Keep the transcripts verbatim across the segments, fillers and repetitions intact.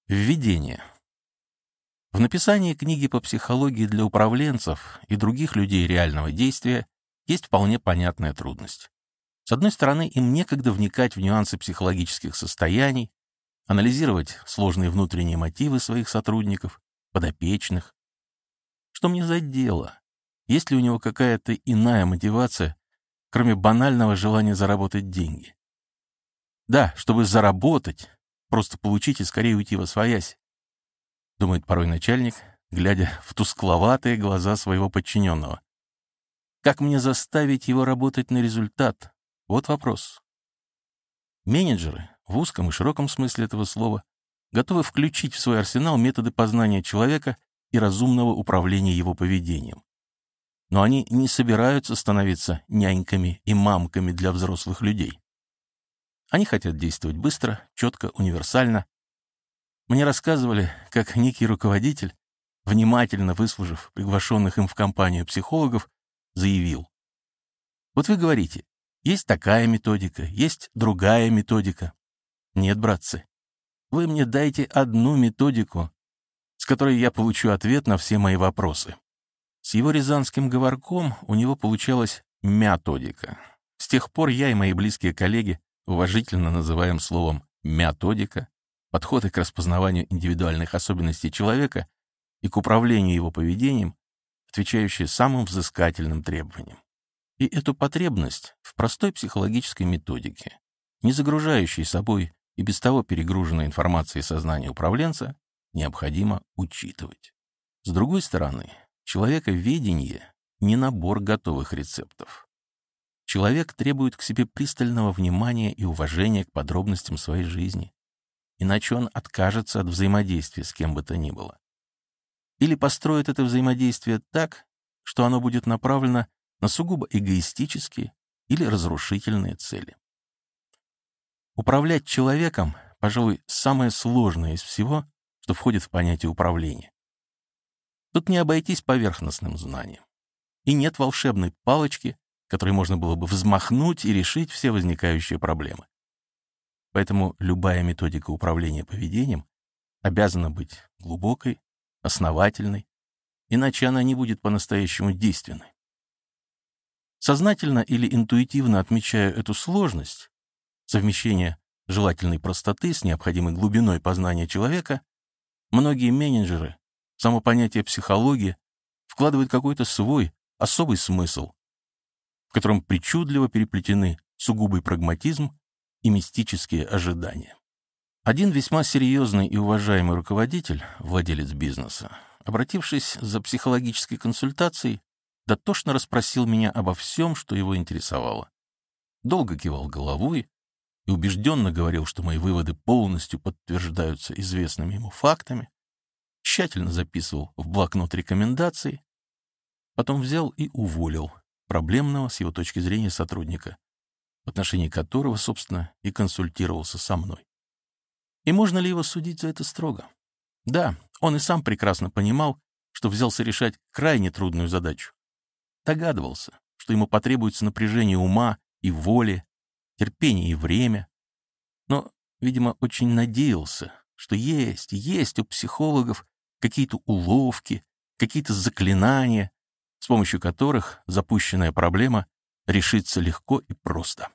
Введение. В написании книги по психологии для управленцев и других людей реального действия есть вполне понятная трудность. С одной стороны, им некогда вникать в нюансы психологических состояний, анализировать сложные внутренние мотивы своих сотрудников, подопечных. Что мне за дело? Есть ли у него какая-то иная мотивация, кроме банального желания заработать деньги? Да, чтобы заработать, просто получить и скорее уйти восвоясь, думает порой начальник, глядя в тускловатые глаза своего подчиненного. Как мне заставить его работать на результат? Вот вопрос. Менеджеры, в узком и широком смысле этого слова, готовы включить в свой арсенал методы познания человека и разумного управления его поведением. Но они не собираются становиться няньками и мамками для взрослых людей. Они хотят действовать быстро, четко, универсально. Мне рассказывали, как некий руководитель, внимательно выслушав приглашенных им в компанию психологов, заявил: «Вот вы говорите, есть такая методика, есть другая методика. Нет, братцы, вы мне дайте одну методику, с которой я получу ответ на все мои вопросы». С его рязанским говорком у него получалась мятодика. С тех пор я и мои близкие коллеги уважительно называем словом «мятодика» подходы к распознаванию индивидуальных особенностей человека и к управлению его поведением, отвечающие самым взыскательным требованиям. И эту потребность в простой психологической методике, не загружающей собой и без того перегруженной информацией сознания управленца, необходимо учитывать. С другой стороны, человековедение — не набор готовых рецептов. Человек требует к себе пристального внимания и уважения к подробностям своей жизни, иначе он откажется от взаимодействия с кем бы то ни было. Или построит это взаимодействие так, что оно будет направлено на сугубо эгоистические или разрушительные цели. Управлять человеком, пожалуй, самое сложное из всего, что входит в понятие управления. Тут не обойтись поверхностным знанием. И нет волшебной палочки, которой можно было бы взмахнуть и решить все возникающие проблемы. Поэтому любая методика управления поведением обязана быть глубокой, основательной, иначе она не будет по-настоящему действенной. Сознательно или интуитивно отмечая эту сложность, совмещение желательной простоты с необходимой глубиной познания человека, многие менеджеры в само понятие психологии вкладывают какой-то свой, особый смысл, в котором причудливо переплетены сугубый прагматизм и мистические ожидания. Один весьма серьезный и уважаемый руководитель, владелец бизнеса, обратившись за психологической консультацией, дотошно расспросил меня обо всем, что его интересовало. Долго кивал головой и убежденно говорил, что мои выводы полностью подтверждаются известными ему фактами, тщательно записывал в блокнот рекомендации, потом взял и уволил проблемного с его точки зрения сотрудника, в отношении которого, собственно, и консультировался со мной. И можно ли его судить за это строго? Да, он и сам прекрасно понимал, что взялся решать крайне трудную задачу. Догадывался, что ему потребуется напряжение ума и воли, терпение и время. Но, видимо, очень надеялся, что есть, есть у психологов какие-то уловки, какие-то заклинания, с помощью которых запущенная проблема решится легко и просто.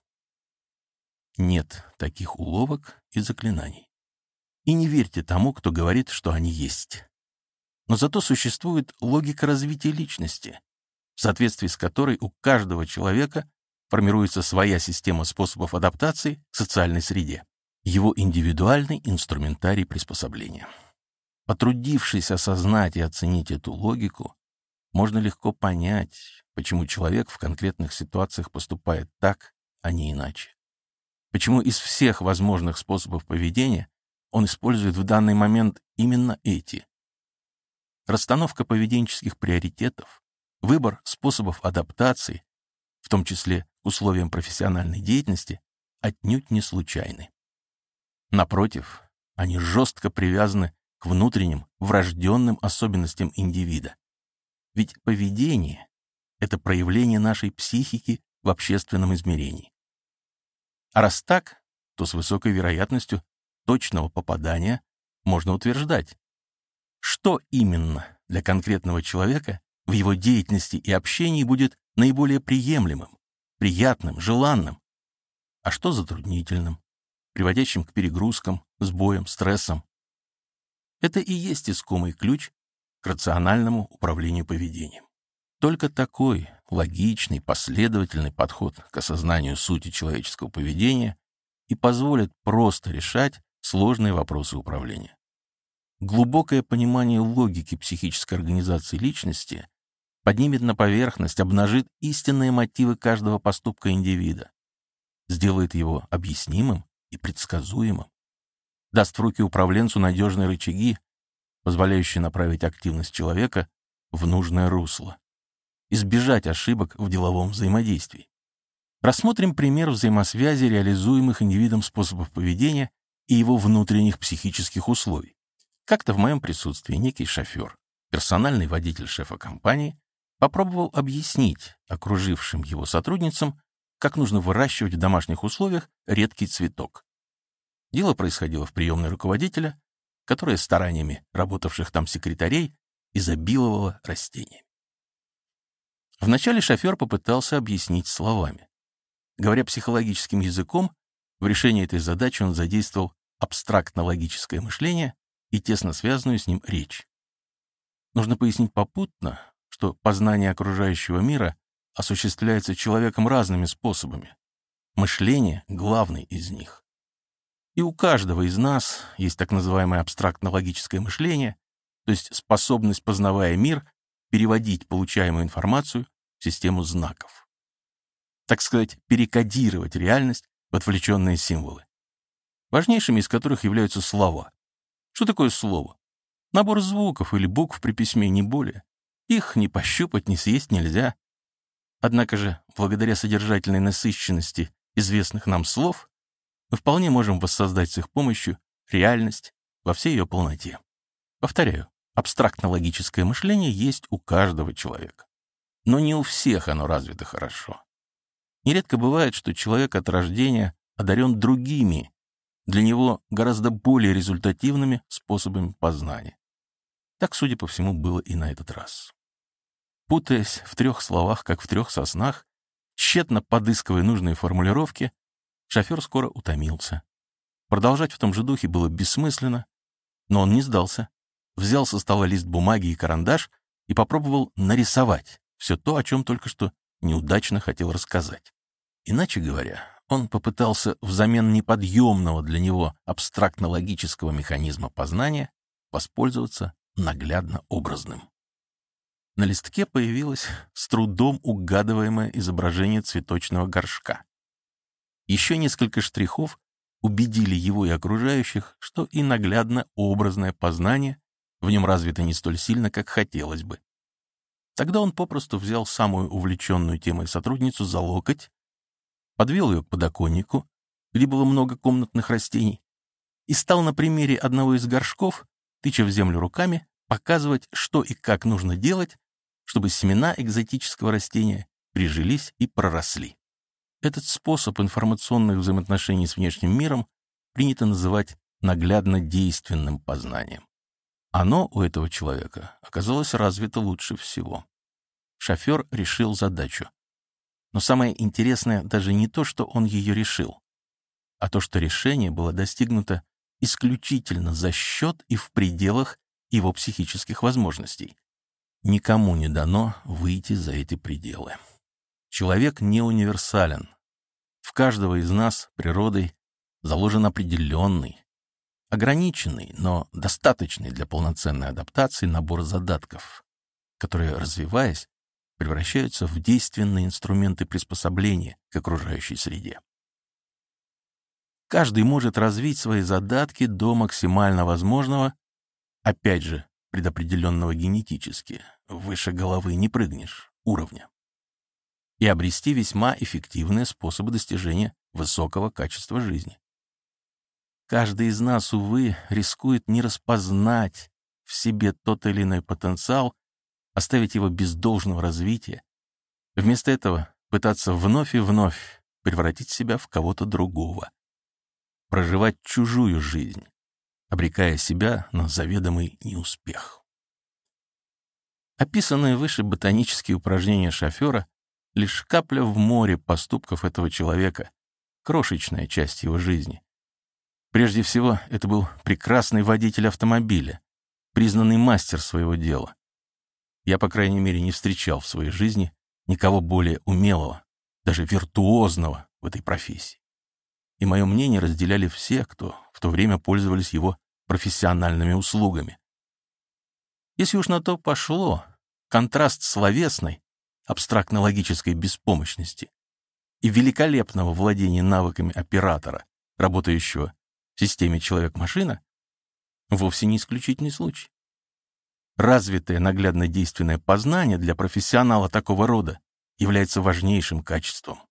Нет таких уловок и заклинаний. И не верьте тому, кто говорит, что они есть. Но зато существует логика развития личности, в соответствии с которой у каждого человека формируется своя система способов адаптации к социальной среде, его индивидуальный инструментарий приспособления. Потрудившись осознать и оценить эту логику, можно легко понять, почему человек в конкретных ситуациях поступает так, а не иначе. Почему из всех возможных способов поведения он использует в данный момент именно эти. Расстановка поведенческих приоритетов, выбор способов адаптации, в том числе к условиям профессиональной деятельности, отнюдь не случайны. Напротив, они жестко привязаны к внутренним, врожденным особенностям индивида. Ведь поведение — это проявление нашей психики в общественном измерении. А раз так, то с высокой вероятностью точного попадания можно утверждать, что именно для конкретного человека в его деятельности и общении будет наиболее приемлемым, приятным, желанным, а что затруднительным, приводящим к перегрузкам, сбоям, стрессам. Это и есть искомый ключ к рациональному управлению поведением. Только такой логичный, последовательный подход к осознанию сути человеческого поведения и позволит просто решать сложные вопросы управления. Глубокое понимание логики психической организации личности поднимет на поверхность, обнажит истинные мотивы каждого поступка индивида, сделает его объяснимым и предсказуемым, даст в руки управленцу надежные рычаги, позволяющие направить активность человека в нужное русло, избежать ошибок в деловом взаимодействии. Рассмотрим пример взаимосвязи реализуемых индивидом способов поведения и его внутренних психических условий. Как-то в моем присутствии некий шофер, персональный водитель шефа компании, попробовал объяснить окружившим его сотрудницам, как нужно выращивать в домашних условиях редкий цветок. Дело происходило в приемной руководителя, которая стараниями работавших там секретарей изобиловала растениями. Вначале шофер попытался объяснить словами. Говоря психологическим языком, в решении этой задачи он задействовал абстрактно-логическое мышление и тесно связанную с ним речь. Нужно пояснить попутно, что познание окружающего мира осуществляется человеком разными способами. Мышление — главный из них. И у каждого из нас есть так называемое абстрактно-логическое мышление, то есть способность, познавая мир, переводить получаемую информацию в систему знаков. Так сказать, перекодировать реальность в отвлеченные символы, важнейшими из которых являются слова. Что такое слово? Набор звуков или букв при письме, не более. Их ни пощупать, ни съесть нельзя. Однако же, благодаря содержательной насыщенности известных нам слов, мы вполне можем воссоздать с их помощью реальность во всей ее полноте. Повторяю, абстрактно-логическое мышление есть у каждого человека. Но не у всех оно развито хорошо. Нередко бывает, что человек от рождения одарен другими, для него гораздо более результативными способами познания. Так, судя по всему, было и на этот раз. Путаясь в трех словах, как в трех соснах, тщетно подыскивая нужные формулировки, шофер скоро утомился. Продолжать в том же духе было бессмысленно, но он не сдался. Взял со стола лист бумаги и карандаш и попробовал нарисовать все то, о чем только что неудачно хотел рассказать. Иначе говоря, он попытался взамен неподъемного для него абстрактно-логического механизма познания воспользоваться наглядно образным. На листке появилось с трудом угадываемое изображение цветочного горшка. Еще несколько штрихов убедили его и окружающих, что и наглядно-образное познание в нем развито не столь сильно, как хотелось бы. Тогда он попросту взял самую увлеченную темой сотрудницу за локоть, подвел ее к подоконнику, где было много комнатных растений, и стал на примере одного из горшков, тыча в землю руками, показывать, что и как нужно делать, чтобы семена экзотического растения прижились и проросли. Этот способ информационных взаимоотношений с внешним миром принято называть наглядно-действенным познанием. Оно у этого человека оказалось развито лучше всего. Шофер решил задачу. Но самое интересное даже не то, что он ее решил, а то, что решение было достигнуто исключительно за счет и в пределах его психических возможностей. Никому не дано выйти за эти пределы. Человек не универсален. В каждого из нас природой заложен определенный, ограниченный, но достаточный для полноценной адаптации набор задатков, которые, развиваясь, превращаются в действенные инструменты приспособления к окружающей среде. Каждый может развить свои задатки до максимально возможного, опять же, предопределенного генетически, выше головы не прыгнешь, уровня, и обрести весьма эффективные способы достижения высокого качества жизни. Каждый из нас, увы, рискует не распознать в себе тот или иной потенциал, оставить его без должного развития, вместо этого пытаться вновь и вновь превратить себя в кого-то другого, проживать чужую жизнь, обрекая себя на заведомый неуспех. Описанные выше ботанические упражнения шофера — лишь капля в море поступков этого человека, крошечная часть его жизни. Прежде всего, это был прекрасный водитель автомобиля, признанный мастер своего дела. Я, по крайней мере, не встречал в своей жизни никого более умелого, даже виртуозного в этой профессии. И мое мнение разделяли все, кто в то время пользовались его профессиональными услугами. Если уж на то пошло, контраст словесной, абстрактно-логической беспомощности и великолепного владения навыками оператора, работающего в системе человек-машина, вовсе не исключительный случай. Развитое наглядно-действенное познание для профессионала такого рода является важнейшим качеством.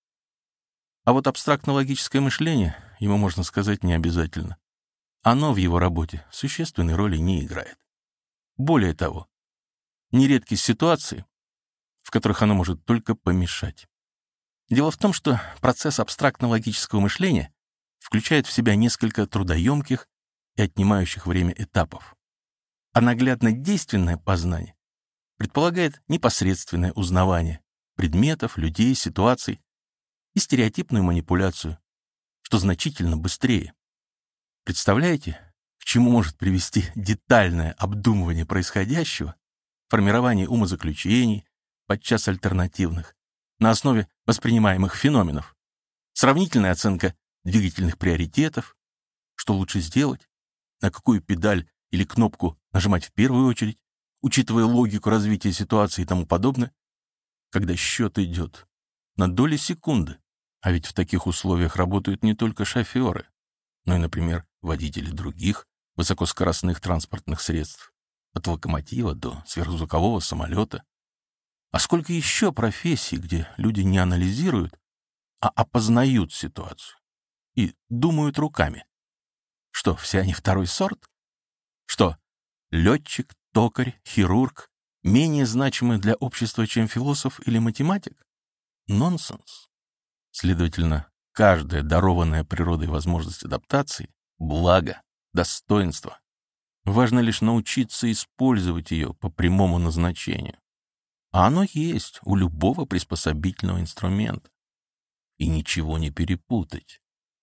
А вот абстрактно-логическое мышление, ему можно сказать, не обязательно. Оно в его работе существенной роли не играет. Более того, нередки ситуации, в которых оно может только помешать. Дело в том, что процесс абстрактно-логического мышления включает в себя несколько трудоемких и отнимающих время этапов. А наглядно-действенное познание предполагает непосредственное узнавание предметов, людей, ситуаций и стереотипную манипуляцию, что значительно быстрее. Представляете, к чему может привести детальное обдумывание происходящего, формирование умозаключений, подчас альтернативных, на основе воспринимаемых феноменов, сравнительная оценка двигательных приоритетов, что лучше сделать, на какую педаль или кнопку нажимать в первую очередь, учитывая логику развития ситуации и тому подобное, когда счет идет на доли секунды, а ведь в таких условиях работают не только шоферы, но и, например, водители других высокоскоростных транспортных средств, от локомотива до сверхзвукового самолета. А сколько еще профессий, где люди не анализируют, а опознают ситуацию и думают руками? Что, все они второй сорт? Что, летчик, токарь, хирург менее значимы для общества, чем философ или математик? Нонсенс. Следовательно, каждая дарованная природой возможность адаптации — благо, достоинство. Важно лишь научиться использовать ее по прямому назначению. А оно есть у любого приспособительного инструмента. И ничего не перепутать.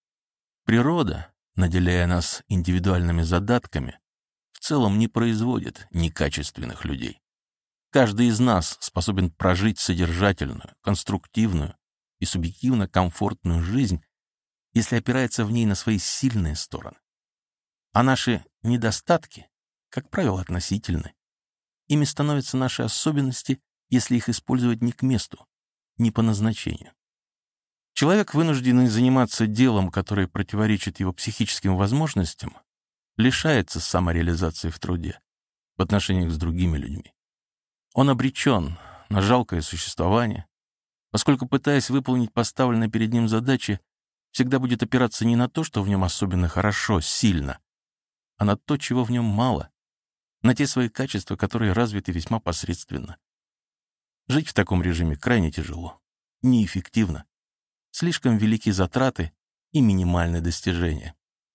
Природа, наделяя нас индивидуальными задатками, в целом не производит некачественных людей. Каждый из нас способен прожить содержательную, конструктивную и субъективно комфортную жизнь, если опирается в ней на свои сильные стороны. А наши недостатки, как правило, относительны. Ими становятся наши особенности, если их использовать не к месту, не по назначению. Человек, вынужденный заниматься делом, которое противоречит его психическим возможностям, лишается самореализации в труде в отношениях с другими людьми. Он обречен на жалкое существование, поскольку, пытаясь выполнить поставленные перед ним задачи, всегда будет опираться не на то, что в нем особенно хорошо, сильно, а на то, чего в нем мало, на те свои качества, которые развиты весьма посредственно. Жить в таком режиме крайне тяжело, неэффективно, слишком велики затраты и минимальные достижения.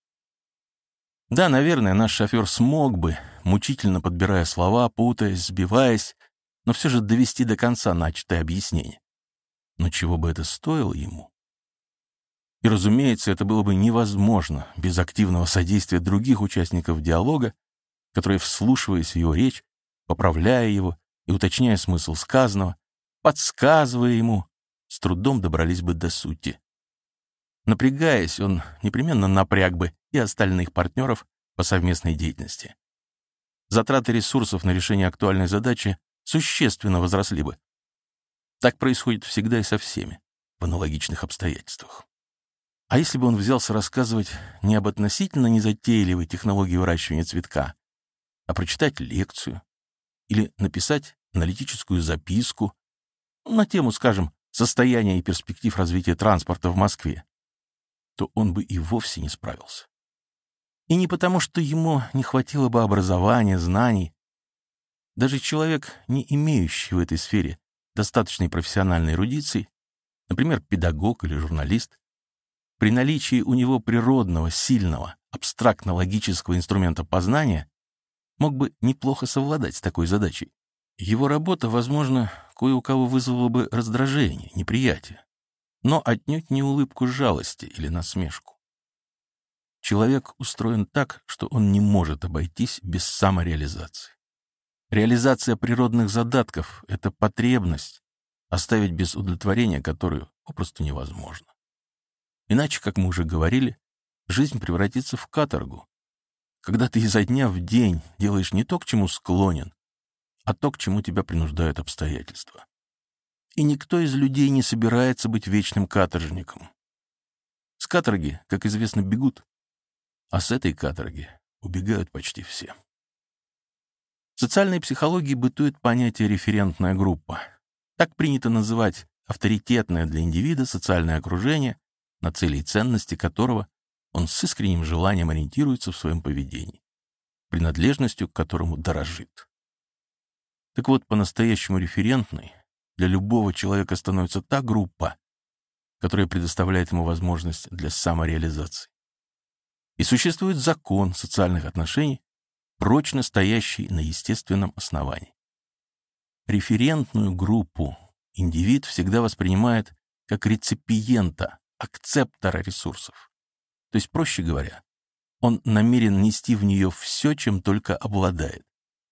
Да, наверное, наш шофер смог бы, мучительно подбирая слова, путаясь, сбиваясь, но все же довести до конца начатое объяснение. Но чего бы это стоило ему? И, разумеется, это было бы невозможно без активного содействия других участников диалога, которые, вслушиваясь в его речь, поправляя его и уточняя смысл сказанного, подсказывая ему, с трудом добрались бы до сути. Напрягаясь, он непременно напряг бы и остальных партнеров по совместной деятельности. Затраты ресурсов на решение актуальной задачи существенно возросли бы. Так происходит всегда и со всеми, в аналогичных обстоятельствах. А если бы он взялся рассказывать не об относительно незатейливой технологии выращивания цветка, а прочитать лекцию или написать аналитическую записку на тему, скажем, состояния и перспектив развития транспорта в Москве, то он бы и вовсе не справился. И не потому, что ему не хватило бы образования, знаний. Даже человек, не имеющий в этой сфере достаточной профессиональной эрудиции, например, педагог или журналист, при наличии у него природного, сильного, абстрактно-логического инструмента познания, мог бы неплохо совладать с такой задачей. Его работа, возможно, кое у кого вызвала бы раздражение, неприятие, но отнюдь не улыбку жалости или насмешку. Человек устроен так, что он не может обойтись без самореализации. Реализация природных задатков — это потребность, оставить без удовлетворения которую попросту невозможно. Иначе, как мы уже говорили, жизнь превратится в каторгу, когда ты изо дня в день делаешь не то, к чему склонен, а то, к чему тебя принуждают обстоятельства. И никто из людей не собирается быть вечным каторжником. С каторги, как известно, бегут, а с этой каторги убегают почти все. В социальной психологии бытует понятие «референтная группа». Так принято называть авторитетное для индивида социальное окружение, на цели и ценности которого он с искренним желанием ориентируется в своем поведении, принадлежностью к которому дорожит. Так вот, по-настоящему референтной для любого человека становится та группа, которая предоставляет ему возможность для самореализации. И существует закон социальных отношений, прочно стоящий на естественном основании. Референтную группу индивид всегда воспринимает как реципиента, акцептора ресурсов. То есть, проще говоря, он намерен нести в нее все, чем только обладает.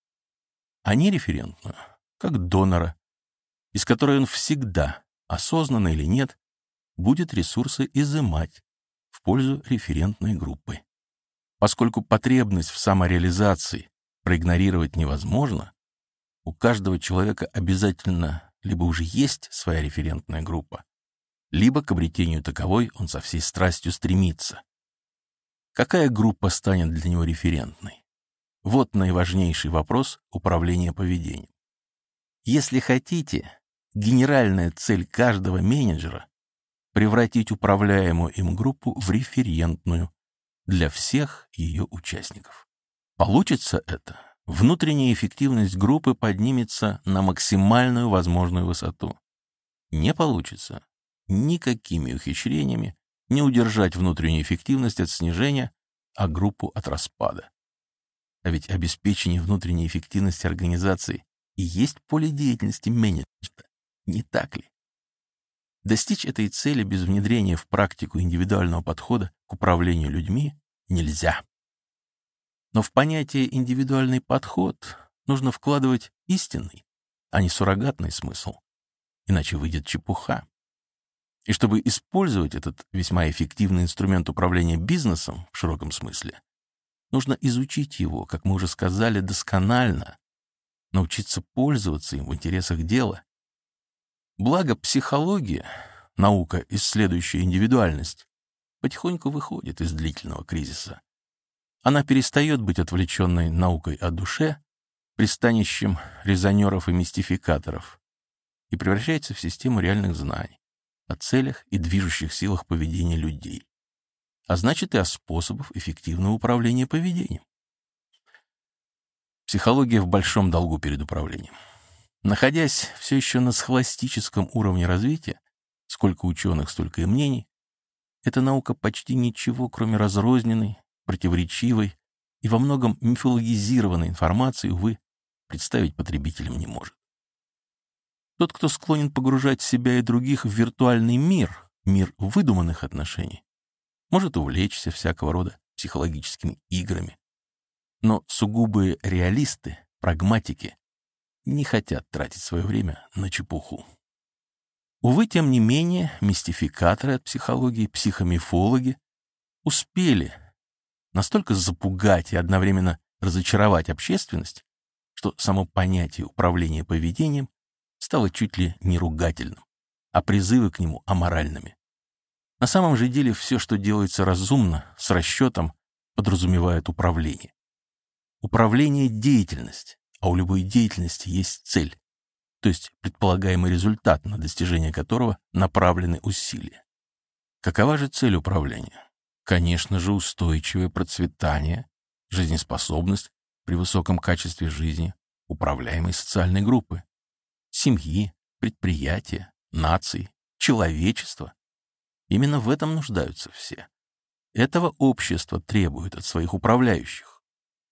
А не референтную, как донора, из которой он всегда, осознанно или нет, будет ресурсы изымать в пользу референтной группы. Поскольку потребность в самореализации проигнорировать невозможно, у каждого человека обязательно либо уже есть своя референтная группа, либо к обретению таковой он со всей страстью стремится. Какая группа станет для него референтной? Вот наиважнейший вопрос управления поведением. Если хотите, генеральная цель каждого менеджера — превратить управляемую им группу в референтную для всех ее участников. Получится это, внутренняя эффективность группы поднимется на максимальную возможную высоту. Не получится, никакими ухищрениями не удержать внутреннюю эффективность от снижения, а группу от распада. А ведь обеспечение внутренней эффективности организации и есть поле деятельности менеджмента, не так ли? Достичь этой цели без внедрения в практику индивидуального подхода к управлению людьми нельзя. Но в понятие «индивидуальный подход» нужно вкладывать истинный, а не суррогатный смысл, иначе выйдет чепуха. И чтобы использовать этот весьма эффективный инструмент управления бизнесом в широком смысле, нужно изучить его, как мы уже сказали, досконально, научиться пользоваться им в интересах дела. Благо, психология, наука, исследующая индивидуальность, потихоньку выходит из длительного кризиса. Она перестает быть отвлеченной наукой о душе, пристанищем резонеров и мистификаторов, и превращается в систему реальных знаний о целях и движущих силах поведения людей, а значит и о способах эффективного управления поведением. Психология в большом долгу перед управлением. Находясь все еще на схоластическом уровне развития, сколько ученых, столько и мнений, эта наука почти ничего, кроме разрозненной, противоречивой и во многом мифологизированной информации, увы, представить потребителям не может. Тот, кто склонен погружать себя и других в виртуальный мир, мир выдуманных отношений, может увлечься всякого рода психологическими играми. Но сугубые реалисты, прагматики, не хотят тратить свое время на чепуху. Увы, тем не менее, мистификаторы от психологии, психомифологи успели настолько запугать и одновременно разочаровать общественность, что само понятие управления поведением стало чуть ли не ругательным, а призывы к нему аморальными. На самом же деле все, что делается разумно, с расчетом, подразумевает управление. Управление — деятельность, а у любой деятельности есть цель, то есть предполагаемый результат, на достижение которого направлены усилия. Какова же цель управления? Конечно же, устойчивое процветание, жизнеспособность при высоком качестве жизни управляемой социальной группы, семьи, предприятия, наций, человечества. Именно в этом нуждаются все. этого общество требует от своих управляющих.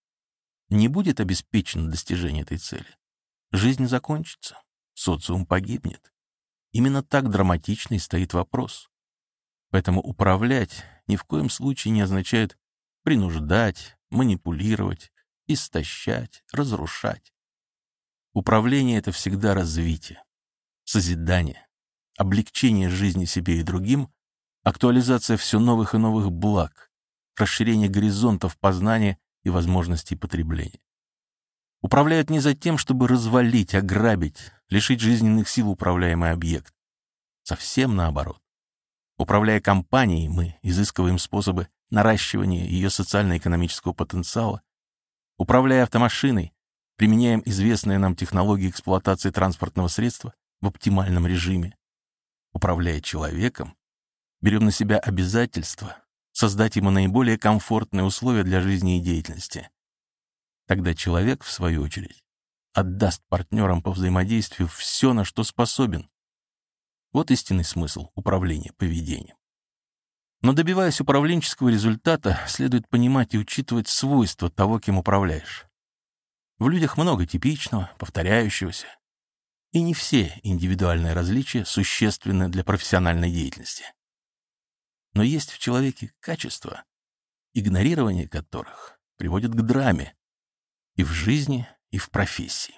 Не будет обеспечено достижение этой цели. Жизнь закончится, социум погибнет. Именно так драматично и стоит вопрос. Поэтому управлять ни в коем случае не означает принуждать, манипулировать, истощать, разрушать. Управление — это всегда развитие, созидание, облегчение жизни себе и другим, актуализация все новых и новых благ, расширение горизонтов познания и возможностей потребления. Управляют не за тем, чтобы развалить, ограбить, лишить жизненных сил управляемый объект. Совсем наоборот. Управляя компанией, мы изыскиваем способы наращивания ее социально-экономического потенциала. Управляя автомашиной, применяем известные нам технологии эксплуатации транспортного средства в оптимальном режиме. Управляя человеком, берем на себя обязательства создать ему наиболее комфортные условия для жизни и деятельности. Тогда человек, в свою очередь, отдаст партнерам по взаимодействию все, на что способен. Вот истинный смысл управления поведением. Но добиваясь управленческого результата, следует понимать и учитывать свойства того, кем управляешь. В людях много типичного, повторяющегося, и не все индивидуальные различия существенны для профессиональной деятельности. Но есть в человеке качества, игнорирование которых приводит к драме и в жизни, и в профессии.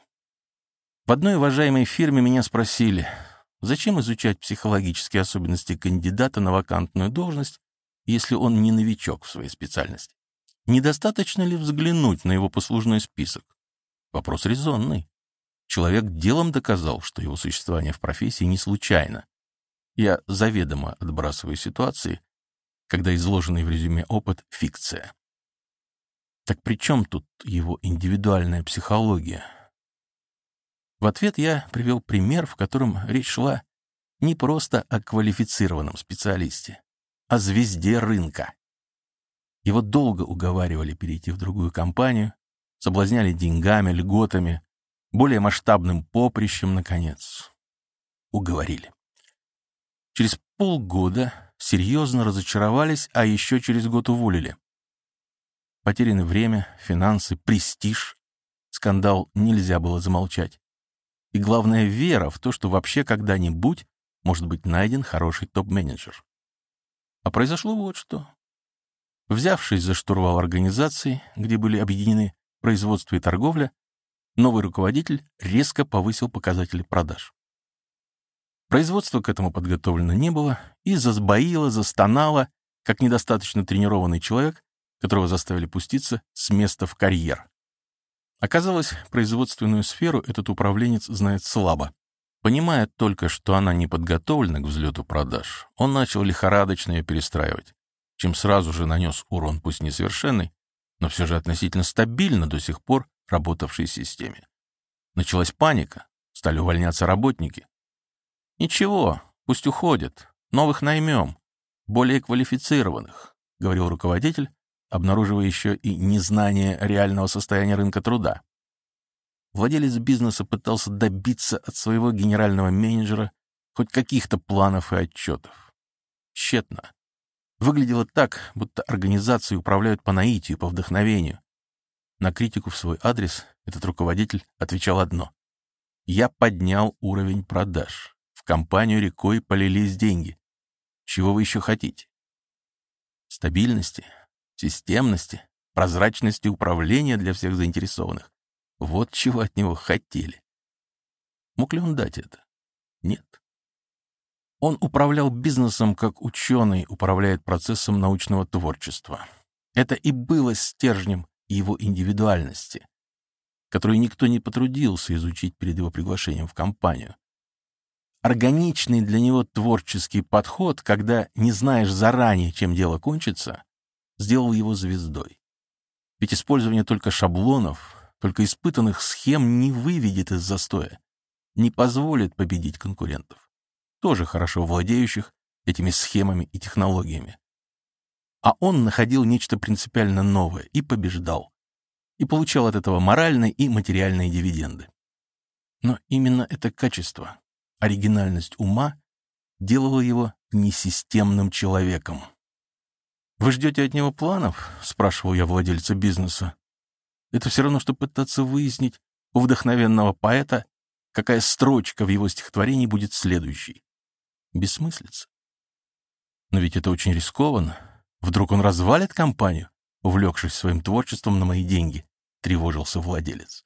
В одной уважаемой фирме меня спросили, зачем изучать психологические особенности кандидата на вакантную должность, если он не новичок в своей специальности? Недостаточно ли взглянуть на его послужной список? Вопрос резонный. Человек делом доказал, что его существование в профессии не случайно. Я заведомо отбрасываю ситуации, когда изложенный в резюме опыт — фикция. Так при чем тут его индивидуальная психология? В ответ я привел пример, в котором речь шла не просто о квалифицированном специалисте, а звезде рынка. Его долго уговаривали перейти в другую компанию, соблазняли деньгами, льготами, более масштабным поприщем, наконец. Уговорили. Через полгода серьезно разочаровались, а еще через год уволили. Потеряно время, финансы, престиж. Скандал нельзя было замолчать. И главное, вера в то, что вообще когда-нибудь может быть найден хороший топ-менеджер. А произошло вот что. Взявшись за штурвал организации, где были объединены производство и торговля, новый руководитель резко повысил показатели продаж. Производство к этому подготовлено не было и засбоило, застонало, как недостаточно тренированный человек, которого заставили пуститься с места в карьер. Оказалось, производственную сферу этот управленец знает слабо. Понимая только, что она не подготовлена к взлету продаж, он начал лихорадочно ее перестраивать, чем сразу же нанес урон, пусть несовершенный, но все же относительно стабильно до сих пор работавшей системе. Началась паника, стали увольняться работники. «Ничего, пусть уходят, новых наймем, более квалифицированных», — говорил руководитель, обнаруживая еще и незнание реального состояния рынка труда. Владелец бизнеса пытался добиться от своего генерального менеджера хоть каких-то планов и отчетов. Тщетно. Выглядело так, будто организации управляют по наитию, по вдохновению. На критику в свой адрес этот руководитель отвечал одно: «Я поднял уровень продаж. В компанию рекой полились деньги. Чего вы еще хотите?» Стабильности, системности, прозрачности управления для всех заинтересованных. Вот чего от него хотели. Мог ли он дать это? Нет. Он управлял бизнесом, как ученый управляет процессом научного творчества. Это и было стержнем его индивидуальности, которую никто не потрудился изучить перед его приглашением в компанию. Органичный для него творческий подход, когда не знаешь заранее, чем дело кончится, сделал его звездой. Ведь использование только шаблонов, только испытанных схем не выведет из застоя, не позволит победить конкурентов, тоже хорошо владеющих этими схемами и технологиями. А он находил нечто принципиально новое и побеждал, и получал от этого моральные и материальные дивиденды. Но именно это качество, оригинальность ума, делало его несистемным человеком. «Вы ждете от него планов?» — спрашивал я владельца бизнеса. «Это все равно, что пытаться выяснить у вдохновенного поэта, какая строчка в его стихотворении будет следующей. Бессмыслица. Но ведь это очень рискованно. Вдруг он развалит компанию, увлекшись своим творчеством на мои деньги», — тревожился владелец.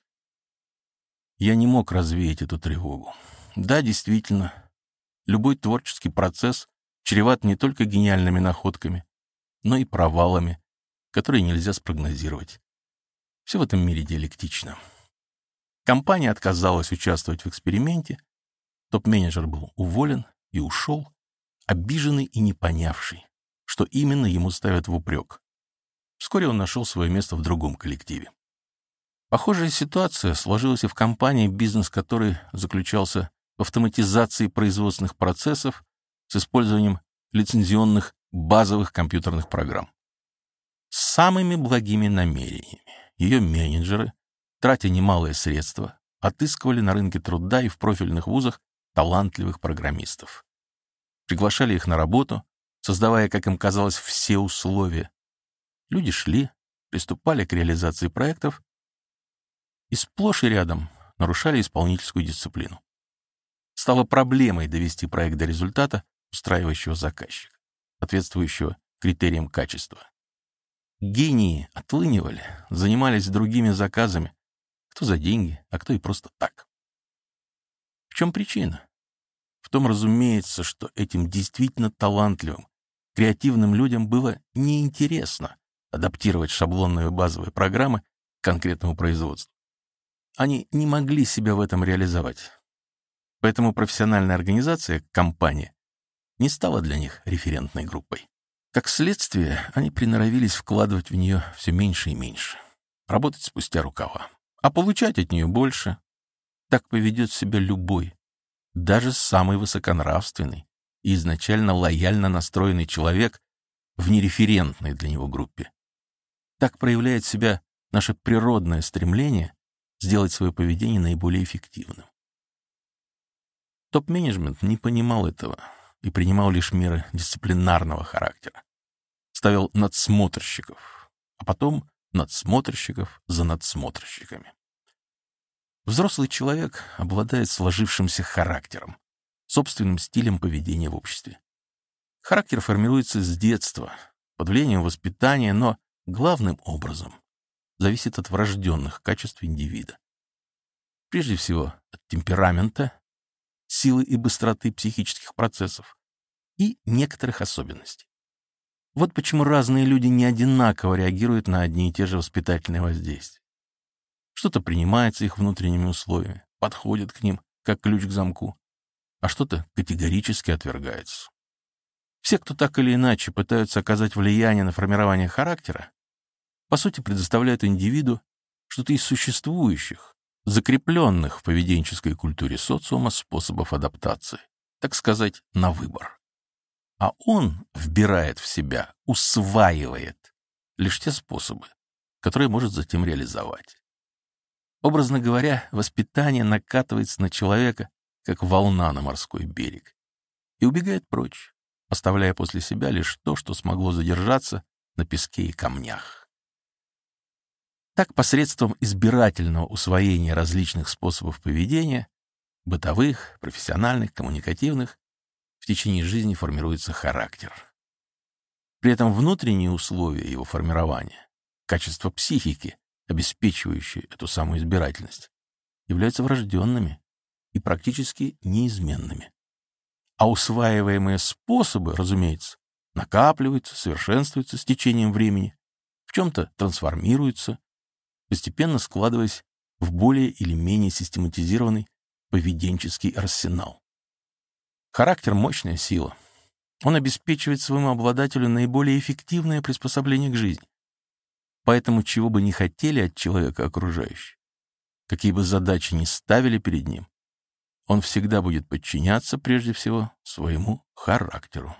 Я не мог развеять эту тревогу. Да, действительно, любой творческий процесс чреват не только гениальными находками, но и провалами, которые нельзя спрогнозировать. Все в этом мире диалектично. Компания отказалась участвовать в эксперименте, топ-менеджер был уволен и ушел, обиженный и не понявший, что именно ему ставят в упрек. Вскоре он нашел свое место в другом коллективе. Похожая ситуация сложилась и в компании, бизнес которой заключался в автоматизации производственных процессов с использованием лицензионных базовых компьютерных программ. С самыми благими намерениями ее менеджеры, тратя немалые средства, отыскивали на рынке труда и в профильных вузах талантливых программистов. Приглашали их на работу, создавая, как им казалось, все условия. Люди шли, приступали к реализации проектов и сплошь и рядом нарушали исполнительскую дисциплину. Стало проблемой довести проект до результата, устраивающего заказчика, соответствующего критериям качества. Гении отлынивали, занимались другими заказами, кто за деньги, а кто и просто так. В чем причина? В том, разумеется, что этим действительно талантливым, креативным людям было неинтересно адаптировать шаблонные базовые программы к конкретному производству. Они не могли себя в этом реализовать. Поэтому профессиональная организация, компания, не стала для них референтной группой. Как следствие, они приноровились вкладывать в нее все меньше и меньше, работать спустя рукава, а получать от нее больше. Так поведет себя любой, даже самый высоконравственный и изначально лояльно настроенный человек в нереферентной для него группе. Так проявляет себя наше природное стремление сделать свое поведение наиболее эффективным. Топ-менеджмент не понимал этого и принимал лишь меры дисциплинарного характера. Ставил надсмотрщиков, а потом надсмотрщиков за надсмотрщиками. Взрослый человек обладает сложившимся характером, собственным стилем поведения в обществе. Характер формируется с детства, под влиянием воспитания, но главным образом зависит от врожденных качеств индивида. Прежде всего, от темперамента, силы и быстроты психических процессов и некоторых особенностей. Вот почему разные люди не одинаково реагируют на одни и те же воспитательные воздействия. Что-то принимается их внутренними условиями, подходит к ним, как ключ к замку, а что-то категорически отвергается. Все, кто так или иначе пытаются оказать влияние на формирование характера, по сути предоставляют индивиду что-то из существующих, закрепленных в поведенческой культуре социума способов адаптации, так сказать, на выбор. А он вбирает в себя, усваивает лишь те способы, которые может затем реализовать. Образно говоря, воспитание накатывается на человека, как волна на морской берег, и убегает прочь, оставляя после себя лишь то, что смогло задержаться на песке и камнях. Так, посредством избирательного усвоения различных способов поведения, бытовых, профессиональных, коммуникативных, в течение жизни формируется характер. При этом внутренние условия его формирования, качество психики, обеспечивающие эту самую избирательность, являются врожденными и практически неизменными. А усваиваемые способы, разумеется, накапливаются, совершенствуются с течением времени, в чем-то трансформируются, постепенно складываясь в более или менее систематизированный поведенческий арсенал. Характер — мощная сила. Он обеспечивает своему обладателю наиболее эффективное приспособление к жизни. Поэтому, чего бы ни хотели от человека окружающие, какие бы задачи ни ставили перед ним, он всегда будет подчиняться прежде всего своему характеру.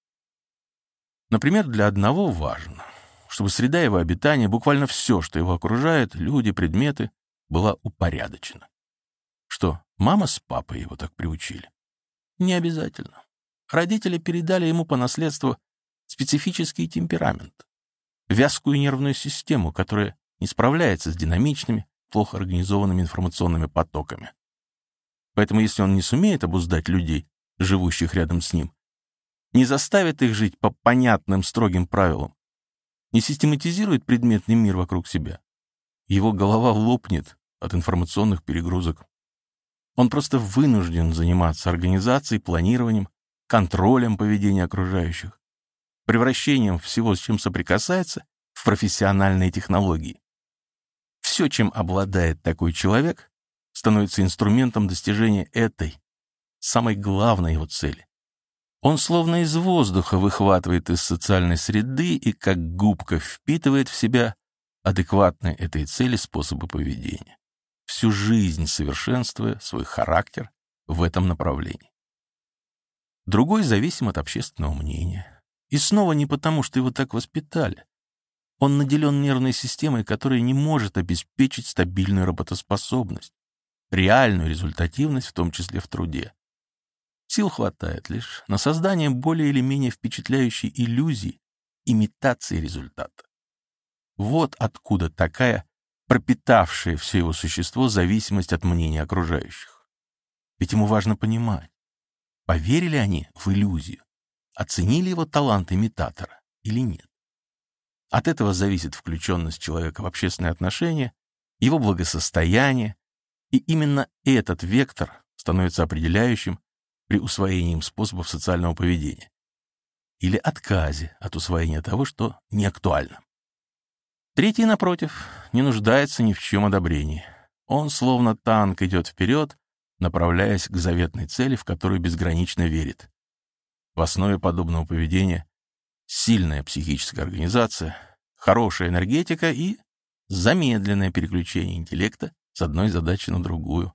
Например, для одного важно, чтобы среда его обитания, буквально все, что его окружает, люди, предметы, была упорядочена. Что, мама с папой его так приучили? Не обязательно. Родители передали ему по наследству специфический темперамент, вязкую нервную систему, которая не справляется с динамичными, плохо организованными информационными потоками. Поэтому если он не сумеет обуздать людей, живущих рядом с ним, не заставит их жить по понятным строгим правилам, не систематизирует предметный мир вокруг себя, его голова лопнет от информационных перегрузок. Он просто вынужден заниматься организацией, планированием, контролем поведения окружающих, превращением всего, с чем соприкасается, в профессиональные технологии. Все, чем обладает такой человек, становится инструментом достижения этой, самой главной его цели. Он словно из воздуха выхватывает из социальной среды и как губка впитывает в себя адекватные этой цели способы поведения, всю жизнь совершенствуя свой характер в этом направлении. Другой зависим от общественного мнения. И снова не потому, что его так воспитали. Он наделен нервной системой, которая не может обеспечить стабильную работоспособность, реальную результативность, в том числе в труде. Сил хватает лишь на создание более или менее впечатляющей иллюзии, имитации результата. Вот откуда такая пропитавшая все его существо зависимость от мнения окружающих. Ведь ему важно понимать, поверили они в иллюзию, оценили его талант имитатора или нет. От этого зависит включенность человека в общественные отношения, его благосостояние, и именно этот вектор становится определяющим при усвоении им способов социального поведения или отказе от усвоения того, что не актуально. Третий, напротив, не нуждается ни в чем одобрении. Он, словно танк, идет вперед, направляясь к заветной цели, в которую безгранично верит. В основе подобного поведения сильная психическая организация, хорошая энергетика и замедленное переключение интеллекта с одной задачи на другую.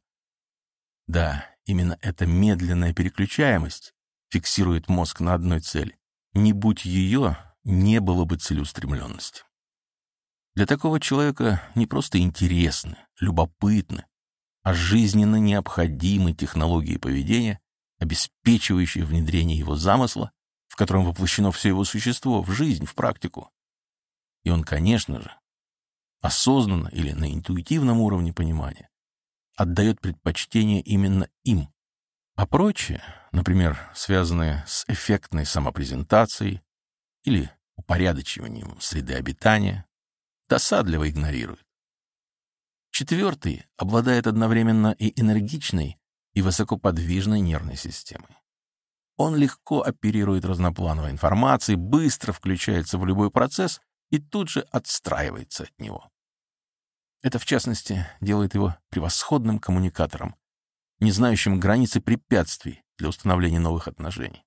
Да, именно эта медленная переключаемость фиксирует мозг на одной цели. Не будь ее, не было бы целеустремленности. Для такого человека не просто интересны, любопытны, а жизненно необходимы технологии поведения, обеспечивающие внедрение его замысла, в котором воплощено все его существо, в жизнь, в практику. И он, конечно же, осознанно или на интуитивном уровне понимания, отдает предпочтение именно им. А прочее, например, связанные с эффектной самопрезентацией или упорядочиванием среды обитания, досадливо игнорирует. Четвертый обладает одновременно и энергичной, и высокоподвижной нервной системой. Он легко оперирует разноплановой информацией, быстро включается в любой процесс и тут же отстраивается от него. Это, в частности, делает его превосходным коммуникатором, не знающим границы препятствий для установления новых отношений.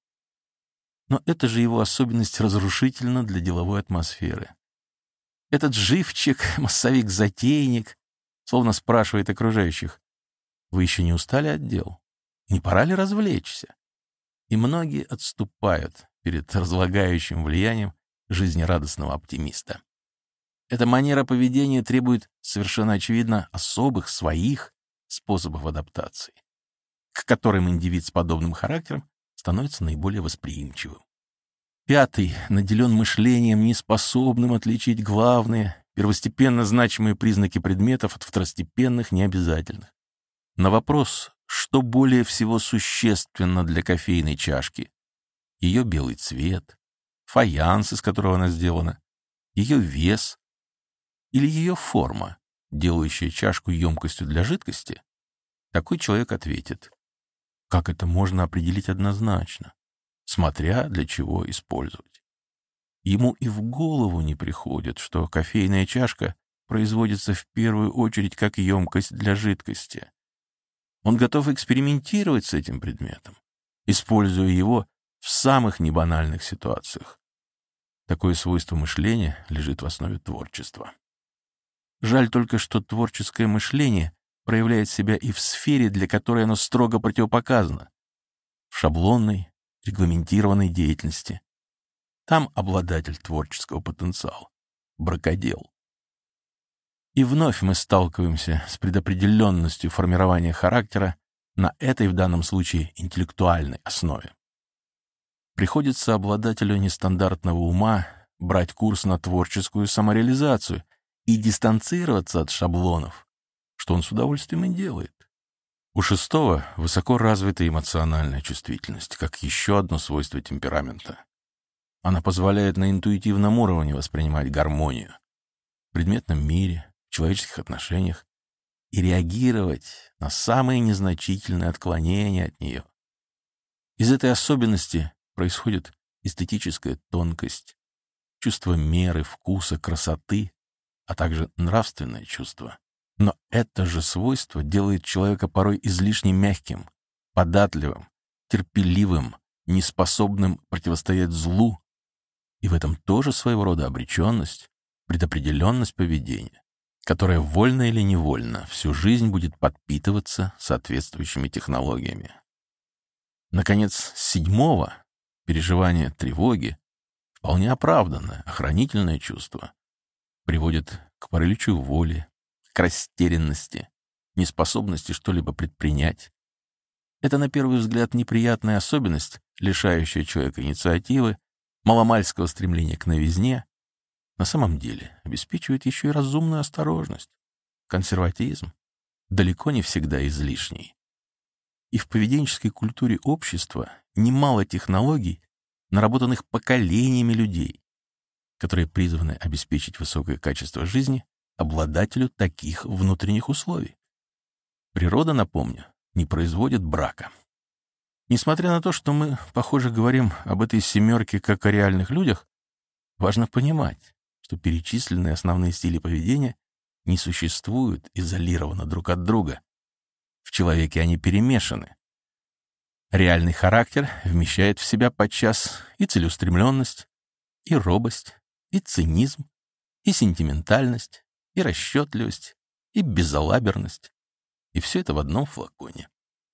Но это же его особенность разрушительна для деловой атмосферы. Этот живчик, массовик-затейник, словно спрашивает окружающих: «Вы еще не устали от дел? Не пора ли развлечься?» И многие отступают перед разлагающим влиянием жизнерадостного оптимиста. Эта манера поведения требует, совершенно очевидно, особых своих способов адаптации, к которым индивид с подобным характером становится наиболее восприимчивым. Пятый наделен мышлением, неспособным отличить главные, первостепенно значимые признаки предметов от второстепенных, необязательных. На вопрос, что более всего существенно для кофейной чашки, ее белый цвет, фаянс, из которого она сделана, ее вес или ее форма, делающая чашку емкостью для жидкости, такой человек ответит: как это можно определить однозначно, смотря для чего использовать. Ему и в голову не приходит, что кофейная чашка производится в первую очередь как емкость для жидкости. Он готов экспериментировать с этим предметом, используя его в самых небанальных ситуациях. Такое свойство мышления лежит в основе творчества. Жаль только, что творческое мышление проявляет себя и в сфере, для которой оно строго противопоказано — в шаблонной, регламентированной деятельности. Там обладатель творческого потенциала — бракодел. И вновь мы сталкиваемся с предопределенностью формирования характера на этой, в данном случае, интеллектуальной основе. приходится обладателю нестандартного ума брать курс на творческую самореализацию и дистанцироваться от шаблонов, что он с удовольствием и делает. У шестого высоко развита эмоциональная чувствительность, как еще одно свойство темперамента. Она позволяет на интуитивном уровне воспринимать гармонию в предметном мире, в человеческих отношениях и реагировать на самые незначительные отклонения от нее. Из этой особенности происходит эстетическая тонкость, чувство меры, вкуса, красоты, а также нравственное чувство. Но это же свойство делает человека порой излишне мягким, податливым, терпеливым, неспособным противостоять злу, и в этом тоже своего рода обреченность, предопределенность поведения, которая вольно или невольно всю жизнь будет подпитываться соответствующими технологиями. Наконец, с седьмого переживание тревоги, вполне оправданное, охранительное чувство, приводит к параличу воли, к растерянности, неспособности что-либо предпринять. Это, на первый взгляд, неприятная особенность, лишающая человека инициативы, маломальского стремления к новизне, на самом деле обеспечивает еще и разумную осторожность, консерватизм, далеко не всегда излишний. И в поведенческой культуре общества немало технологий, наработанных поколениями людей, которые призваны обеспечить высокое качество жизни обладателю таких внутренних условий. Природа, напомню, не производит брака. Несмотря на то, что мы, похоже, говорим об этой семерке как о реальных людях, важно понимать, что перечисленные основные стили поведения не существуют изолированно друг от друга. В человеке они перемешаны. Реальный характер вмещает в себя подчас и целеустремленность, и робость, и цинизм, и сентиментальность, и расчетливость, и безалаберность. И все это в одном флаконе.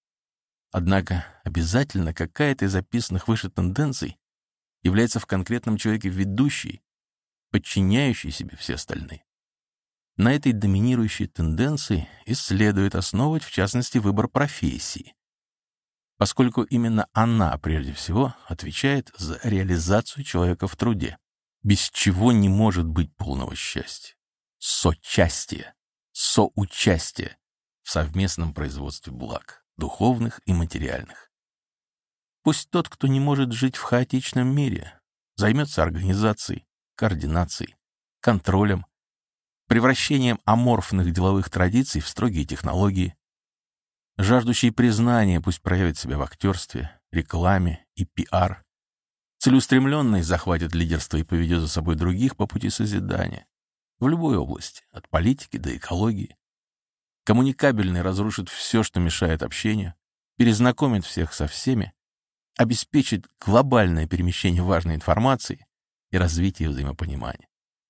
Однако обязательно какая-то из описанных выше тенденций является в конкретном человеке ведущей, подчиняющей себе все остальные. На этой доминирующей тенденции и следует основывать, в частности, выбор профессии, поскольку именно она, прежде всего, отвечает за реализацию человека в труде, без чего не может быть полного счастья, сочастия, соучастия в совместном производстве благ, духовных и материальных. Пусть тот, кто не может жить в хаотичном мире, займется организацией, координацией, контролем, превращением аморфных деловых традиций в строгие технологии. Жаждущий признания пусть проявит себя в актерстве, рекламе и пиар. Целеустремленный захватит лидерство и поведет за собой других по пути созидания. В любой области, от политики до экологии. Коммуникабельный разрушит все, что мешает общению, перезнакомит всех со всеми, обеспечит глобальное перемещение важной информации и развитие взаимопонимания.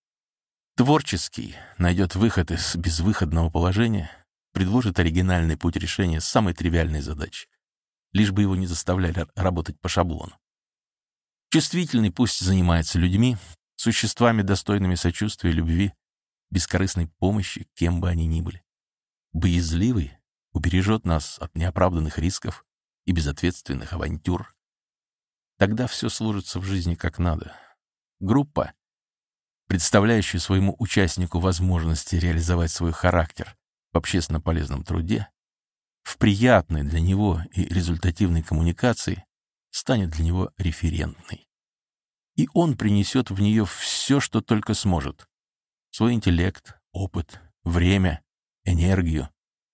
Творческий найдет выход из безвыходного положения, предложит оригинальный путь решения самой тривиальной задачи, лишь бы его не заставляли работать по шаблону. Чувствительный пусть занимается людьми, существами, достойными сочувствия и любви, бескорыстной помощи, кем бы они ни были. Боязливый убережет нас от неоправданных рисков и безответственных авантюр. Тогда все сложится в жизни как надо. Группа, представляющая своему участнику возможности реализовать свой характер в общественно полезном труде, в приятной для него и результативной коммуникации, станет для него референтной. И он принесет в нее все, что только сможет. Свой интеллект, опыт, время, энергию.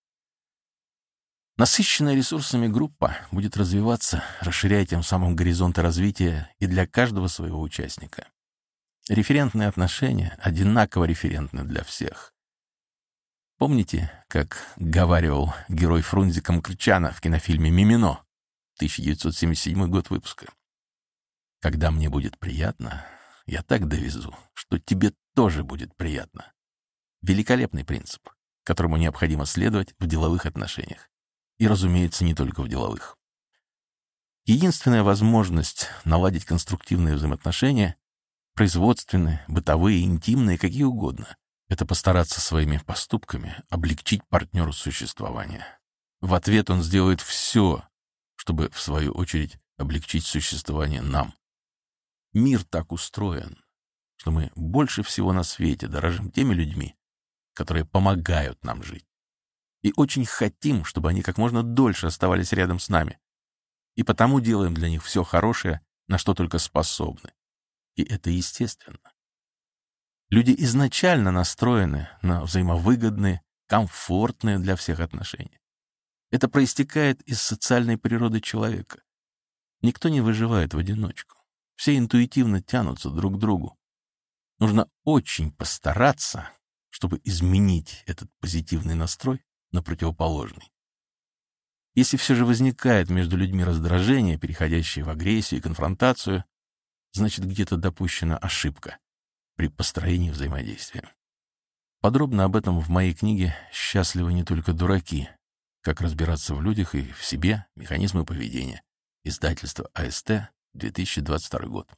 Насыщенная ресурсами группа будет развиваться, расширяя тем самым горизонты развития и для каждого своего участника. Референтные отношения одинаково референтны для всех. Помните, как говаривал герой Фрунзика Мкртчяна в кинофильме «Мимино», тысяча девятьсот семьдесят седьмой год выпуска? «Когда мне будет приятно, я так довезу, что тебе тоже будет приятно». Великолепный принцип, которому необходимо следовать в деловых отношениях. И, разумеется, не только в деловых. Единственная возможность наладить конструктивные взаимоотношения, производственные, бытовые, интимные, какие угодно, это постараться своими поступками облегчить партнеру существование. В ответ он сделает все, чтобы, в свою очередь, облегчить существование нам. Мир так устроен, что мы больше всего на свете дорожим теми людьми, которые помогают нам жить. И очень хотим, чтобы они как можно дольше оставались рядом с нами. И потому делаем для них все хорошее, на что только способны. И это естественно. Люди изначально настроены на взаимовыгодные, комфортные для всех отношения. Это проистекает из социальной природы человека. Никто не выживает в одиночку. Все интуитивно тянутся друг к другу. Нужно очень постараться, чтобы изменить этот позитивный настрой на противоположный. Если все же возникает между людьми раздражение, переходящее в агрессию и конфронтацию, значит, где-то допущена ошибка при построении взаимодействия. Подробно об этом в моей книге «Счастливы не только дураки. Как разбираться в людях и в себе. Механизмы поведения». Издательство АСТ, две тысячи двадцать второй год.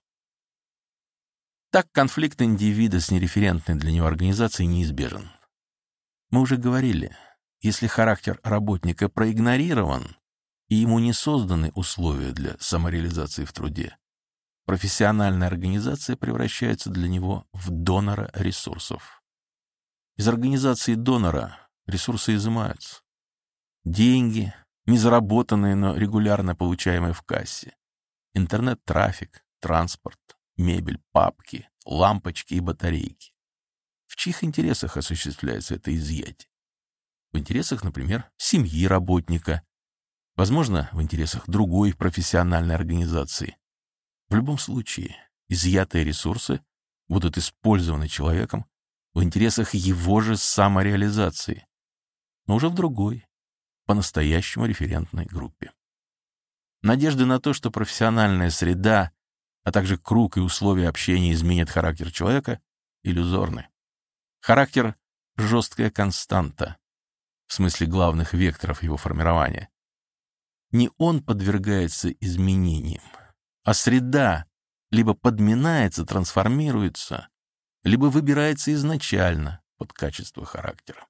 Так конфликт индивида с нереферентной для него организацией неизбежен. Мы уже говорили, если характер работника проигнорирован и ему не созданы условия для самореализации в труде, профессиональная организация превращается для него в донора ресурсов. Из организации донора ресурсы изымаются. Деньги, незаработанные, но регулярно получаемые в кассе, интернет-трафик, транспорт, мебель, папки, лампочки и батарейки. В чьих интересах осуществляется это изъятие? В интересах, например, семьи работника, возможно, в интересах другой профессиональной организации. В любом случае, изъятые ресурсы будут использованы человеком в интересах его же самореализации, но уже в другой, по-настоящему референтной группе. Надежды на то, что профессиональная среда, а также круг и условия общения изменят характер человека, иллюзорны. Характер — жесткая константа, в смысле главных векторов его формирования. Не он подвергается изменениям, а среда либо подминается, трансформируется, либо выбирается изначально под качество характера.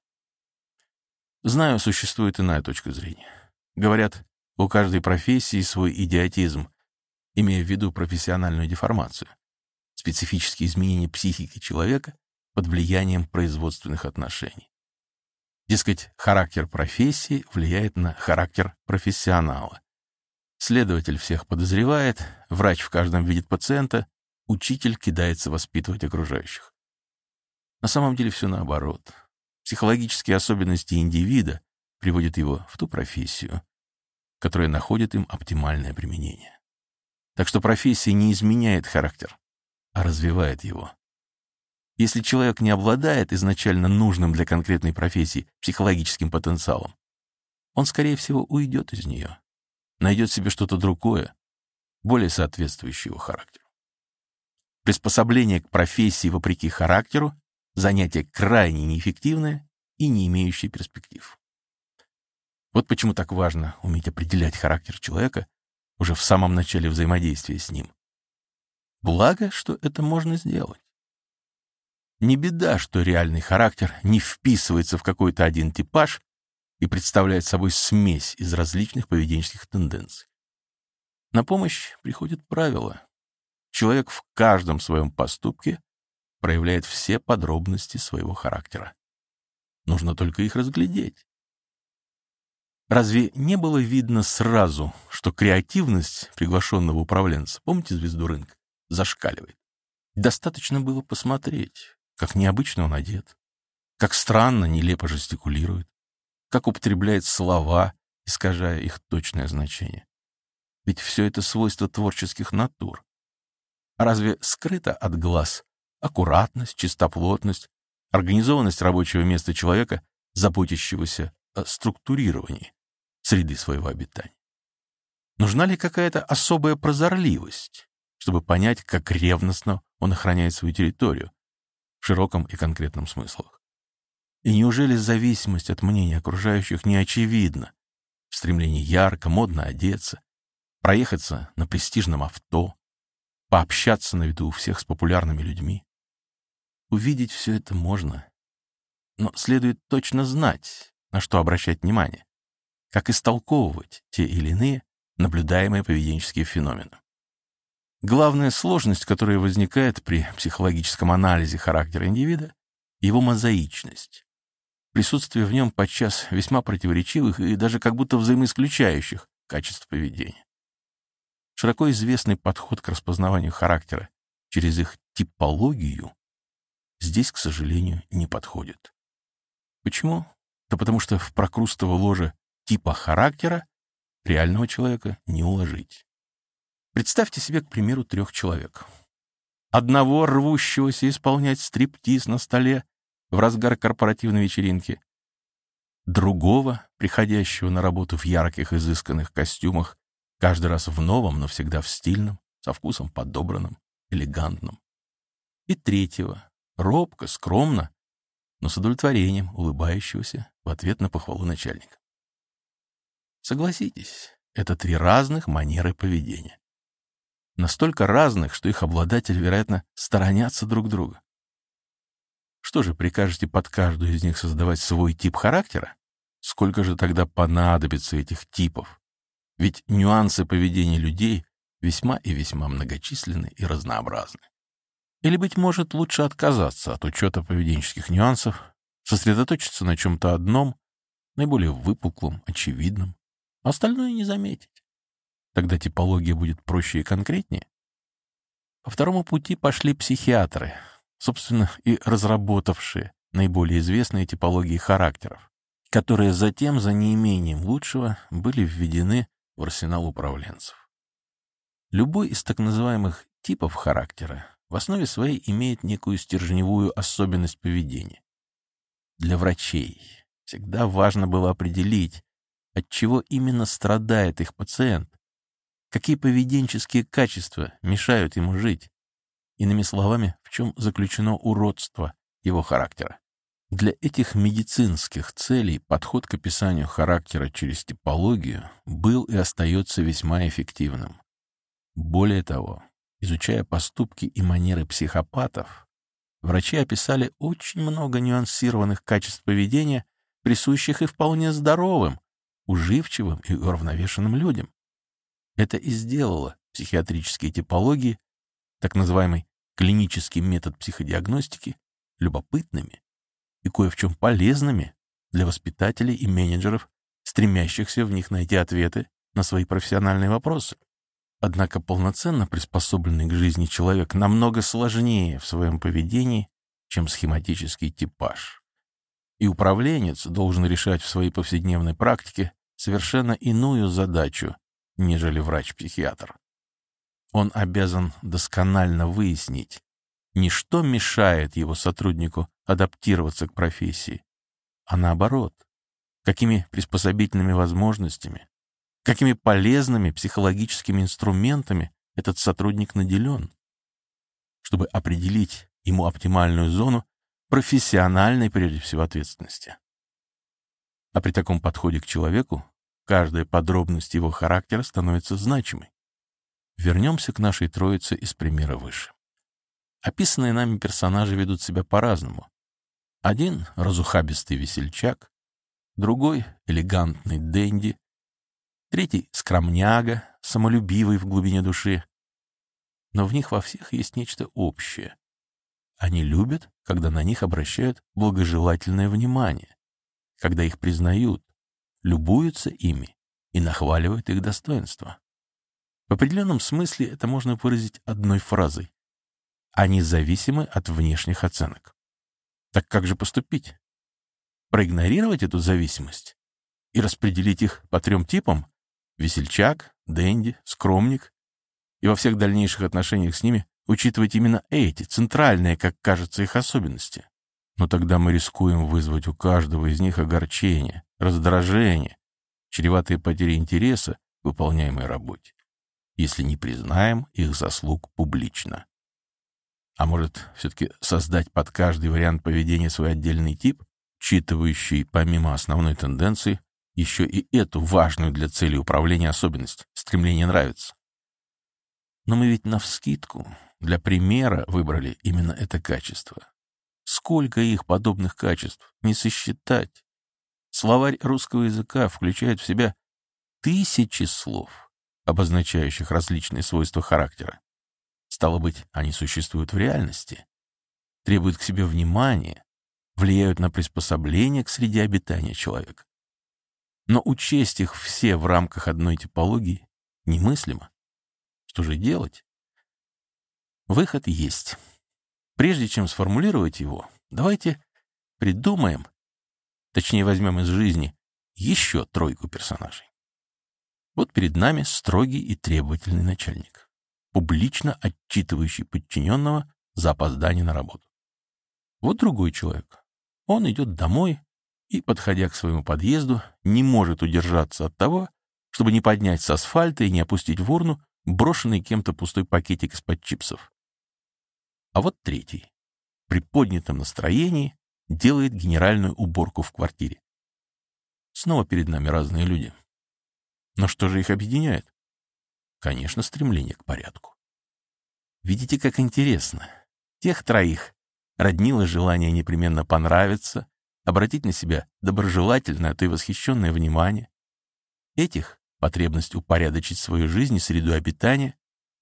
Знаю, существует иная точка зрения. Говорят, у каждой профессии свой идиотизм, имея в виду профессиональную деформацию, специфические изменения психики человека под влиянием производственных отношений. Дескать, характер профессии влияет на характер профессионала. Следователь всех подозревает, врач в каждом видит пациента, учитель кидается воспитывать окружающих. На самом деле все наоборот. Психологические особенности индивида приводят его в ту профессию, которая находит им оптимальное применение. Так что профессия не изменяет характер, а развивает его. Если человек не обладает изначально нужным для конкретной профессии психологическим потенциалом, он, скорее всего, уйдет из нее, найдет себе что-то другое, более соответствующее его характеру. Приспособление к профессии вопреки характеру — занятие крайне неэффективное и не имеющее перспектив. Вот почему так важно уметь определять характер человека уже в самом начале взаимодействия с ним. Благо, что это можно сделать. Не беда, что реальный характер не вписывается в какой-то один типаж и представляет собой смесь из различных поведенческих тенденций. На помощь приходят правила. Человек в каждом своем поступке проявляет все подробности своего характера. Нужно только их разглядеть. Разве не было видно сразу, что креативность приглашенного управленца, помните звезду рынка, зашкаливает? Достаточно было посмотреть, как необычно он одет, как странно, нелепо жестикулирует, как употребляет слова, искажая их точное значение. Ведь все это свойство творческих натур. А разве скрыто от глаз аккуратность, чистоплотность, организованность рабочего места человека, заботящегося о структурировании среды своего обитания? Нужна ли какая-то особая прозорливость, чтобы понять, как ревностно он охраняет свою территорию в широком и конкретном смыслах? И неужели зависимость от мнения окружающих не очевидна в стремлении ярко, модно одеться, проехаться на престижном авто, пообщаться на виду у всех с популярными людьми? Увидеть все это можно, но следует точно знать, на что обращать внимание, как истолковывать те или иные наблюдаемые поведенческие феномены. Главная сложность, которая возникает при психологическом анализе характера индивида, его мозаичность. Присутствие в нем подчас весьма противоречивых и даже как будто взаимоисключающих качеств поведения. Широко известный подход к распознаванию характера через их типологию здесь, к сожалению, не подходит. Почему? Да потому что в прокрустово ложе типа характера реального человека не уложить. Представьте себе, к примеру, трех человек. Одного, рвущегося исполнять стриптиз на столе в разгар корпоративной вечеринки. Другого, приходящего на работу в ярких, изысканных костюмах, каждый раз в новом, но всегда в стильном, со вкусом подобранном, элегантном. И третьего, робко, скромно, но с удовлетворением улыбающегося в ответ на похвалу начальника. Согласитесь, это три разных манеры поведения. Настолько разных, что их обладатели, вероятно, сторонятся друг друга. Что же, прикажете под каждую из них создавать свой тип характера? Сколько же тогда понадобится этих типов? Ведь нюансы поведения людей весьма и весьма многочисленны и разнообразны. Или, быть может, лучше отказаться от учета поведенческих нюансов, сосредоточиться на чем-то одном, наиболее выпуклом, очевидном, а остальное не заметить. Тогда типология будет проще и конкретнее. По второму пути пошли психиатры, собственно, и разработавшие наиболее известные типологии характеров, которые затем, за неимением лучшего, были введены в арсенал управленцев. Любой из так называемых типов характера в основе своей имеет некую стержневую особенность поведения. Для врачей всегда важно было определить, от чего именно страдает их пациент, какие поведенческие качества мешают ему жить, иными словами, в чем заключено уродство его характера. Для этих медицинских целей подход к описанию характера через типологию был и остается весьма эффективным. Более того, изучая поступки и манеры психопатов, врачи описали очень много нюансированных качеств поведения, присущих и вполне здоровым, уживчивым и уравновешенным людям. Это и сделало психиатрические типологии, так называемый клинический метод психодиагностики, любопытными и кое в чем полезными для воспитателей и менеджеров, стремящихся в них найти ответы на свои профессиональные вопросы. Однако полноценно приспособленный к жизни человек намного сложнее в своем поведении, чем схематический типаж. И управленец должен решать в своей повседневной практике совершенно иную задачу, нежели врач-психиатр. Он обязан досконально выяснить, не что мешает его сотруднику адаптироваться к профессии, а наоборот, какими приспособительными возможностями, какими полезными психологическими инструментами этот сотрудник наделен, чтобы определить ему оптимальную зону профессиональной, прежде всего, ответственности. А при таком подходе к человеку каждая подробность его характера становится значимой. Вернемся к нашей троице из примера выше. Описанные нами персонажи ведут себя по-разному. Один — разухабистый весельчак, другой — элегантный денди, третий — скромняга, самолюбивый в глубине души. Но в них во всех есть нечто общее. Они любят, когда на них обращают благожелательное внимание, когда их признают, любуются ими и нахваливают их достоинства. В определенном смысле это можно выразить одной фразой. Они зависимы от внешних оценок. Так как же поступить? Проигнорировать эту зависимость и распределить их по трем типам — весельчак, денди, скромник, и во всех дальнейших отношениях с ними учитывать именно эти, центральные, как кажется, их особенности. Но тогда мы рискуем вызвать у каждого из них огорчение, раздражение, чреватые потери интереса к выполняемой работе, если не признаем их заслуг публично. А может, все-таки создать под каждый вариант поведения свой отдельный тип, учитывающий, помимо основной тенденции, еще и эту важную для цели управления особенность — стремление нравиться. Но мы ведь навскидку, для примера, выбрали именно это качество. Сколько их подобных качеств не сосчитать. Словарь русского языка включает в себя тысячи слов, обозначающих различные свойства характера. Стало быть, они существуют в реальности, требуют к себе внимания, влияют на приспособление к среде обитания человека. Но учесть их все в рамках одной типологии немыслимо. Что же делать? Выход есть. Прежде чем сформулировать его, давайте придумаем, точнее возьмем из жизни, еще тройку персонажей. Вот перед нами строгий и требовательный начальник, публично отчитывающий подчиненного за опоздание на работу. Вот другой человек. Он идет домой и, подходя к своему подъезду, не может удержаться от того, чтобы не поднять с асфальта и не опустить в урну брошенный кем-то пустой пакетик из-под чипсов. А вот третий, при поднятом настроении, делает генеральную уборку в квартире. Снова перед нами разные люди. Но что же их объединяет? Конечно, стремление к порядку. Видите, как интересно. Тех троих роднило желание непременно понравиться, обратить на себя доброжелательное, а то и восхищенное внимание. Этих — потребность упорядочить свою жизнь и среду обитания.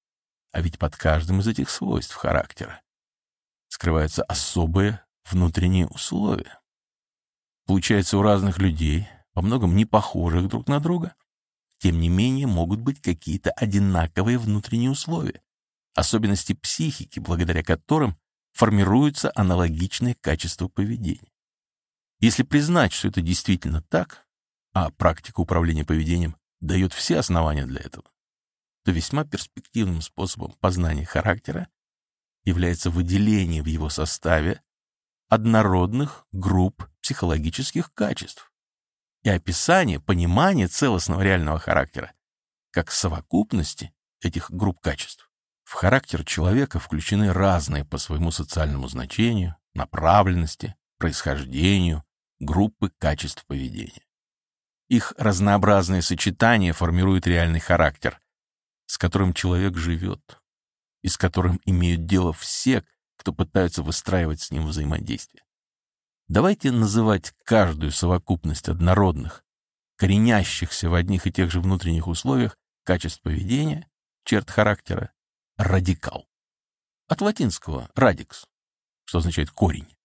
А ведь под каждым из этих свойств характера скрываются особые внутренние условия. Получается, у разных людей, во многом не похожих друг на друга, тем не менее могут быть какие-то одинаковые внутренние условия, особенности психики, благодаря которым формируются аналогичные качества поведения. Если признать, что это действительно так, а практика управления поведением дает все основания для этого, то весьма перспективным способом познания характера является выделение в его составе однородных групп психологических качеств и описание, понимание целостного реального характера как совокупности этих групп качеств. В характер человека включены разные по своему социальному значению, направленности, происхождению группы качеств поведения. Их разнообразные сочетания формируют реальный характер, с которым человек живет, и с которым имеют дело все, кто пытаются выстраивать с ним взаимодействие. Давайте называть каждую совокупность однородных, коренящихся в одних и тех же внутренних условиях качеств поведения, черт характера, радикал. От латинского «радикс», что означает «корень».